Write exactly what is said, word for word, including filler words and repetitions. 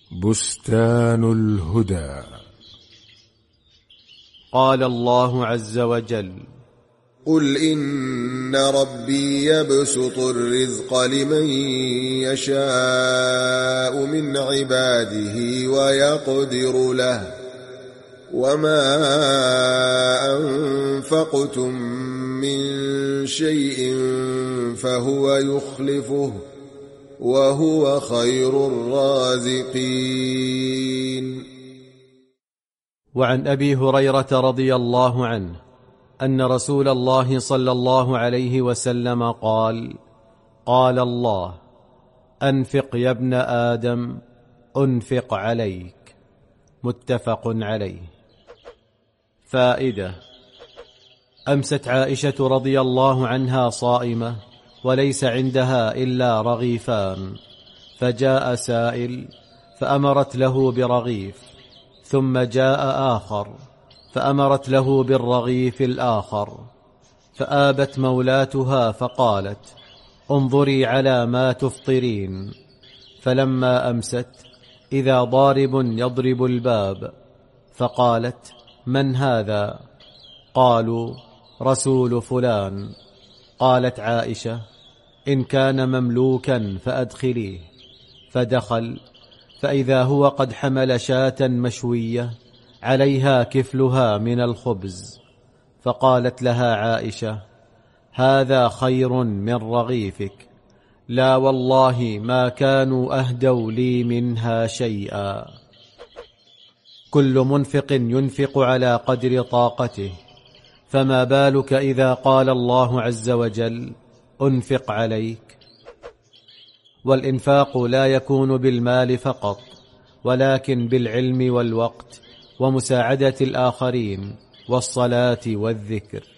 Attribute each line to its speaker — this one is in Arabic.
Speaker 1: بستان الهدى.
Speaker 2: قال الله عز وجل:
Speaker 3: قل إن ربي يبسط الرزق لمن يشاء من عباده ويقدر له، وما أنفقتم من شيء فهو يخلفه وهو خير الرازقين.
Speaker 2: وعن أبي هريرة رضي الله عنه أن رسول الله صلى الله عليه وسلم قال: قال الله: أنفق يا ابن آدم أنفق عليك. متفق عليه. فائدة: أمست عائشة رضي الله عنها صائمة وليس عندها إلا رغيفان، فجاء سائل فأمرت له برغيف، ثم جاء آخر فأمرت له بالرغيف الآخر، فآبت مولاتها فقالت: انظري على ما تفطرين. فلما أمست إذا ضارب يضرب الباب، فقالت: من هذا؟ قالوا: رسول فلان. قالت عائشة: إن كان مملوكا فأدخليه. فدخل فإذا هو قد حمل شاة مشوية عليها كفلها من الخبز، فقالت لها عائشة: هذا خير من رغيفك، لا والله ما كانوا أهدوا لي منها شيئا. كل منفق ينفق على قدر طاقته، فما بالك إذا قال الله عز وجل: أنفق عليك. والإنفاق لا يكون بالمال فقط، ولكن بالعلم والوقت ومساعدة الآخرين والصلاة والذكر.